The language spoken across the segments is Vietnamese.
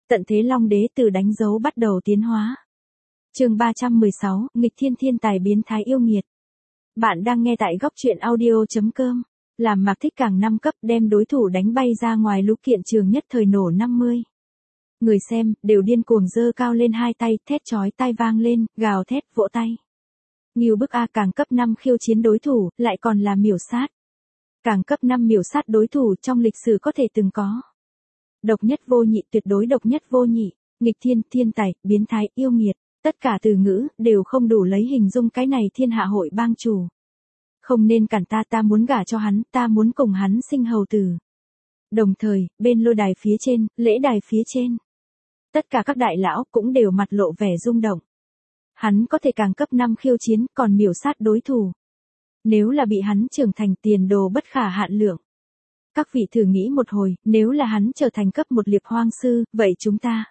Tận thế Long Đế từ đánh dấu bắt đầu tiến hóa. Chương 316, nghịch thiên thiên tài biến thái yêu nghiệt. Bạn đang nghe tại góc truyện audio.com. Làm Mạc Thích càng 5 cấp đem đối thủ đánh bay ra ngoài lũ kiện trường nhất thời nổ 50. Người xem, đều điên cuồng giơ cao lên hai tay, thét chói tai vang lên, gào thét vỗ tay. Nhiều bức A càng cấp 5 khiêu chiến đối thủ, lại còn là miểu sát. Càng cấp 5 miểu sát đối thủ trong lịch sử có thể từng có. Độc nhất vô nhị, tuyệt đối độc nhất vô nhị, nghịch thiên, thiên tài, biến thái, yêu nghiệt, tất cả từ ngữ đều không đủ lấy hình dung cái này thiên hạ hội bang chủ. Không nên cản ta muốn gả cho hắn, ta muốn cùng hắn sinh hầu tử. Đồng thời, bên lôi đài phía trên, lễ đài phía trên, tất cả các đại lão cũng đều mặt lộ vẻ rung động. Hắn có thể càng cấp 5 khiêu chiến, còn miểu sát đối thủ. Nếu là bị hắn trưởng thành, tiền đồ bất khả hạn lượng. Các vị thử nghĩ một hồi, nếu là hắn trở thành cấp 1 liệp hoang sư, vậy chúng ta.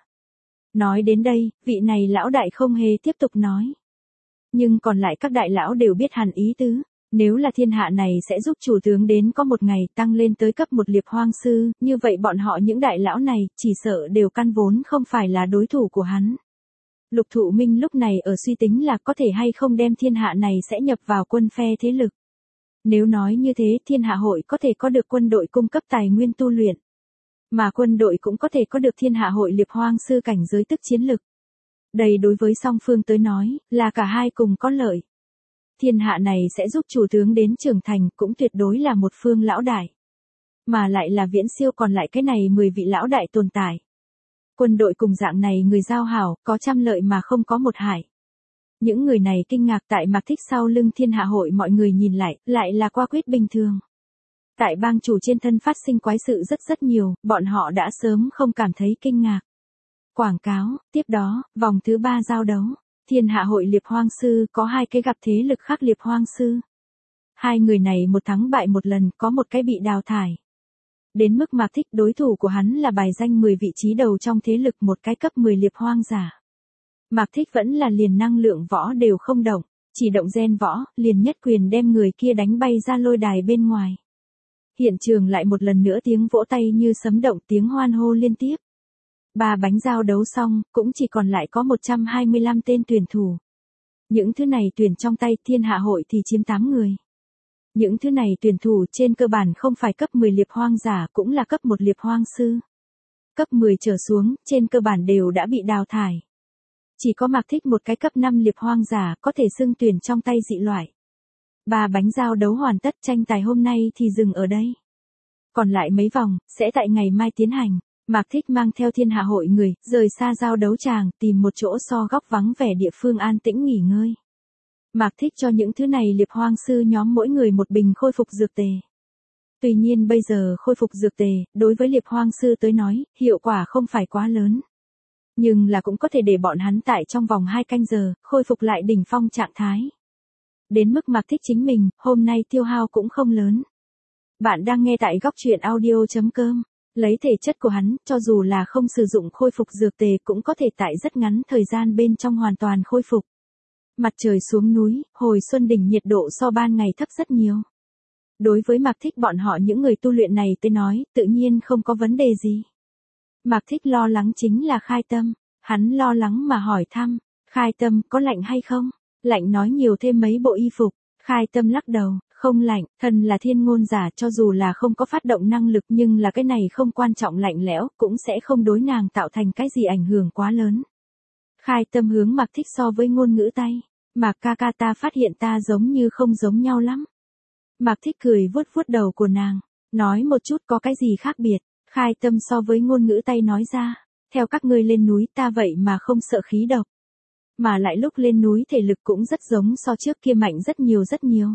Nói đến đây, vị này lão đại không hề tiếp tục nói. Nhưng còn lại các đại lão đều biết hắn ý tứ. Nếu là thiên hạ này sẽ giúp chủ tướng đến có một ngày tăng lên tới cấp 1 liệp hoang sư, như vậy bọn họ những đại lão này, chỉ sợ đều căn vốn không phải là đối thủ của hắn. Lục Thụ Minh lúc này ở suy tính là có thể hay không đem thiên hạ này sẽ nhập vào quân phe thế lực. Nếu nói như thế, thiên hạ hội có thể có được quân đội cung cấp tài nguyên tu luyện. Mà quân đội cũng có thể có được thiên hạ hội liệp hoang sư cảnh giới tức chiến lực. Đây đối với song phương tới nói, là cả hai cùng có lợi. Thiên hạ này sẽ giúp chủ tướng đến trưởng thành cũng tuyệt đối là một phương lão đại. Mà lại là viễn siêu còn lại cái này 10 vị lão đại tồn tại. Quân đội cùng dạng này người giao hảo, có trăm lợi mà không có một hại. Những người này kinh ngạc tại Mạc Thích sau lưng thiên hạ hội mọi người nhìn lại là qua quyết bình thường. Tại bang chủ trên thân phát sinh quái sự rất nhiều, bọn họ đã sớm không cảm thấy kinh ngạc. Quảng cáo, tiếp đó, vòng thứ 3 giao đấu. Thiên hạ hội liệp hoang sư có hai cái gặp thế lực khác liệp hoang sư. Hai người này một thắng bại một lần, có một cái bị đào thải. Đến mức Mạc Thích đối thủ của hắn là bài danh 10 vị trí đầu trong thế lực một cái cấp 10 liệp hoang giả. Mạc Thích vẫn là liền năng lượng võ đều không động, chỉ động gen võ, liền nhất quyền đem người kia đánh bay ra lôi đài bên ngoài. Hiện trường lại một lần nữa tiếng vỗ tay như sấm động, tiếng hoan hô liên tiếp. 3 bánh giao đấu xong, cũng chỉ còn lại có 125 tên tuyển thủ. Những thứ này tuyển trong tay thiên hạ hội thì chiếm 8 người. Những thứ này tuyển thủ trên cơ bản không phải cấp 10 liệp hoang giả cũng là cấp 1 liệp hoang sư. Cấp 10 trở xuống, trên cơ bản đều đã bị đào thải. Chỉ có Mạc Thích một cái cấp 5 liệp hoang giả có thể xưng tuyển trong tay dị loại. 3 bánh giao đấu hoàn tất, tranh tài hôm nay thì dừng ở đây. Còn lại mấy vòng, sẽ tại ngày mai tiến hành. Mạc Thích mang theo thiên hạ hội người, rời xa giao đấu tràng, tìm một chỗ so góc vắng vẻ địa phương an tĩnh nghỉ ngơi. Mạc Thích cho những thứ này liệp hoang sư nhóm mỗi người một bình khôi phục dược tề. Tuy nhiên bây giờ khôi phục dược tề, đối với liệp hoang sư tới nói, hiệu quả không phải quá lớn. Nhưng là cũng có thể để bọn hắn tại trong vòng 2 canh giờ, khôi phục lại đỉnh phong trạng thái. Đến mức Mạc Thích chính mình, hôm nay tiêu hao cũng không lớn. Bạn đang nghe tại góc truyện audio.com. Lấy thể chất của hắn, cho dù là không sử dụng khôi phục dược tề cũng có thể tại rất ngắn thời gian bên trong hoàn toàn khôi phục. Mặt trời xuống núi, hồi xuân đỉnh nhiệt độ so ban ngày thấp rất nhiều. Đối với Mạc Thích bọn họ những người tu luyện này tới nói, tự nhiên không có vấn đề gì. Mạc Thích lo lắng chính là Khai Tâm. Hắn lo lắng mà hỏi thăm, Khai Tâm có lạnh hay không? Lạnh nói nhiều thêm mấy bộ y phục. Khai Tâm lắc đầu, không lạnh, thần là thiên ngôn giả, cho dù là không có phát động năng lực nhưng là cái này không quan trọng, lạnh lẽo cũng sẽ không đối nàng tạo thành cái gì ảnh hưởng quá lớn. Khai Tâm hướng Mạc Thích so với ngôn ngữ tay, Mạc ca ca ta phát hiện ta giống như không giống nhau lắm. Mạc Thích cười vuốt vuốt đầu của nàng, nói một chút có cái gì khác biệt. Khai Tâm so với ngôn ngữ tay nói ra, theo các ngươi lên núi ta vậy mà không sợ khí độc. Mà lại lúc lên núi thể lực cũng rất giống so trước kia mạnh rất nhiều rất nhiều.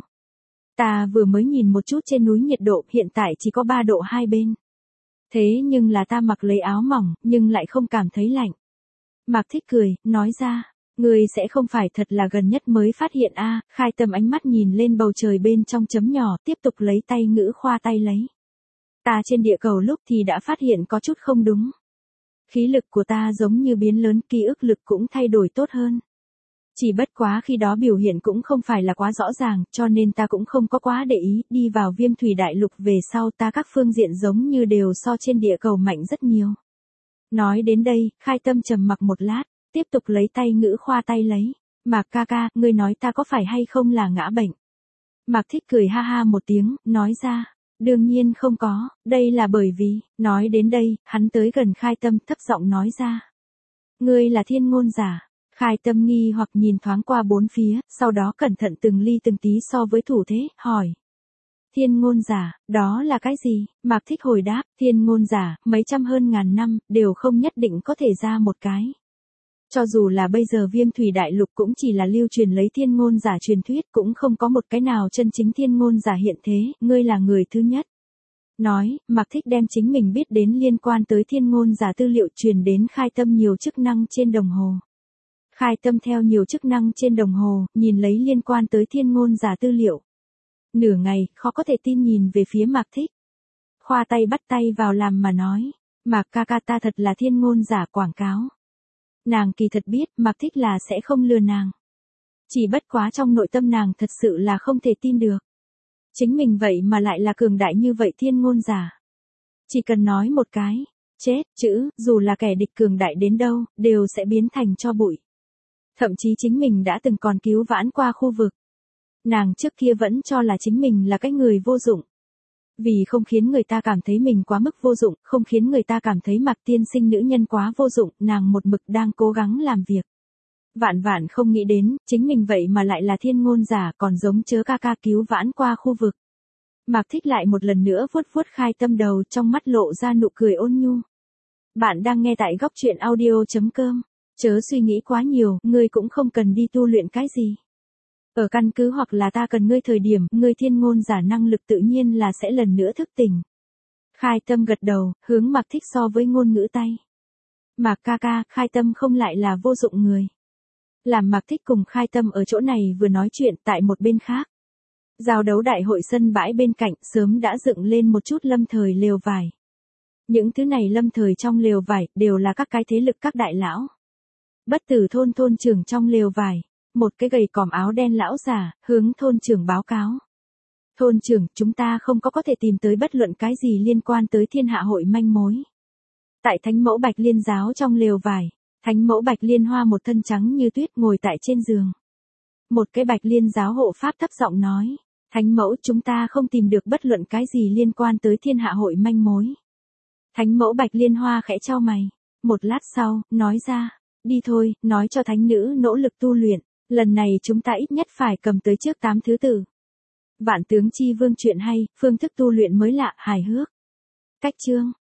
Ta vừa mới nhìn một chút trên núi nhiệt độ hiện tại chỉ có 3 độ hai bên. Thế nhưng là ta mặc lấy áo mỏng nhưng lại không cảm thấy lạnh. Mạc Thích cười, nói ra, ngươi sẽ không phải thật là gần nhất mới phát hiện a? Khai Tâm ánh mắt nhìn lên bầu trời bên trong chấm nhỏ, tiếp tục lấy tay ngữ khoa tay lấy. Ta trên địa cầu lúc thì đã phát hiện có chút không đúng. Khí lực của ta giống như biến lớn, ký ức lực cũng thay đổi tốt hơn. Chỉ bất quá khi đó biểu hiện cũng không phải là quá rõ ràng, cho nên ta cũng không có quá để ý, đi vào Viêm Thủy Đại Lục về sau ta các phương diện giống như đều so trên địa cầu mạnh rất nhiều. Nói đến đây, Khai Tâm trầm mặc một lát, tiếp tục lấy tay ngữ khoa tay lấy. Mạc ca ca, ngươi nói ta có phải hay không là ngã bệnh? Mạc Thích cười ha ha một tiếng, nói ra. Đương nhiên không có, đây là bởi vì, nói đến đây, hắn tới gần Khai Tâm thấp giọng nói ra. Ngươi là thiên ngôn giả. Khai Tâm nghi hoặc nhìn thoáng qua bốn phía, sau đó cẩn thận từng ly từng tí so với thủ thế, hỏi. Thiên ngôn giả, đó là cái gì? Mạc Thích hồi đáp, thiên ngôn giả, mấy trăm hơn ngàn năm, đều không nhất định có thể ra một cái. Cho dù là bây giờ Viêm Thủy Đại Lục cũng chỉ là lưu truyền lấy thiên ngôn giả truyền thuyết, cũng không có một cái nào chân chính thiên ngôn giả hiện thế, ngươi là người thứ nhất. Nói, Mạc Thích đem chính mình biết đến liên quan tới thiên ngôn giả tư liệu truyền đến Khai Tâm nhiều chức năng trên đồng hồ. Khai Tâm theo nhiều chức năng trên đồng hồ, nhìn lấy liên quan tới thiên ngôn giả tư liệu. Nửa ngày, khó có thể tin nhìn về phía Mạc Thích. Khoa tay bắt tay vào làm mà nói, Mạc ca ca ta thật là thiên ngôn giả quảng cáo. Nàng kỳ thật biết, Mạc Thích là sẽ không lừa nàng. Chỉ bất quá trong nội tâm nàng thật sự là không thể tin được. Chính mình vậy mà lại là cường đại như vậy thiên ngôn giả. Chỉ cần nói một cái, chết, chữ, dù là kẻ địch cường đại đến đâu, đều sẽ biến thành tro bụi. Thậm chí chính mình đã từng còn cứu vãn qua khu vực. Nàng trước kia vẫn cho là chính mình là cái người vô dụng. Vì không khiến người ta cảm thấy mình quá mức vô dụng, không khiến người ta cảm thấy Mạc tiên sinh nữ nhân quá vô dụng, nàng một mực đang cố gắng làm việc. Vạn vạn không nghĩ đến, chính mình vậy mà lại là thiên ngôn giả còn giống chớ ca ca cứu vãn qua khu vực. Mạc Thích lại một lần nữa vuốt vuốt Khai Tâm đầu trong mắt lộ ra nụ cười ôn nhu. Bạn đang nghe tại góc truyện audio.com. Chớ suy nghĩ quá nhiều, ngươi cũng không cần đi tu luyện cái gì. Ở căn cứ hoặc là ta cần ngươi thời điểm, ngươi thiên ngôn giả năng lực tự nhiên là sẽ lần nữa thức tỉnh. Khai Tâm gật đầu, hướng Mạc Thích so với ngôn ngữ tay. Mạc ca ca, Khai Tâm không lại là vô dụng người. Làm Mạc Thích cùng Khai Tâm ở chỗ này vừa nói chuyện tại một bên khác. Giao đấu đại hội sân bãi bên cạnh sớm đã dựng lên một chút lâm thời lều vải. Những thứ này lâm thời trong lều vải đều là các cái thế lực các đại lão. Bất tử thôn trưởng trong lều vải. Một cái gầy còm áo đen lão già, hướng thôn trưởng báo cáo. Thôn trưởng, chúng ta không có thể tìm tới bất luận cái gì liên quan tới thiên hạ hội manh mối. Tại Thánh Mẫu Bạch Liên giáo trong lều vải, Thánh Mẫu Bạch Liên Hoa một thân trắng như tuyết ngồi tại trên giường. Một cái Bạch Liên giáo hộ pháp thấp giọng nói, Thánh Mẫu chúng ta không tìm được bất luận cái gì liên quan tới thiên hạ hội manh mối. Thánh Mẫu Bạch Liên Hoa khẽ chau mày, một lát sau, nói ra, đi thôi, nói cho thánh nữ nỗ lực tu luyện. Lần này chúng ta ít nhất phải cầm tới trước 8 thứ tự. Vạn tướng chi vương chuyện hay, phương thức tu luyện mới lạ, hài hước. Cách chương.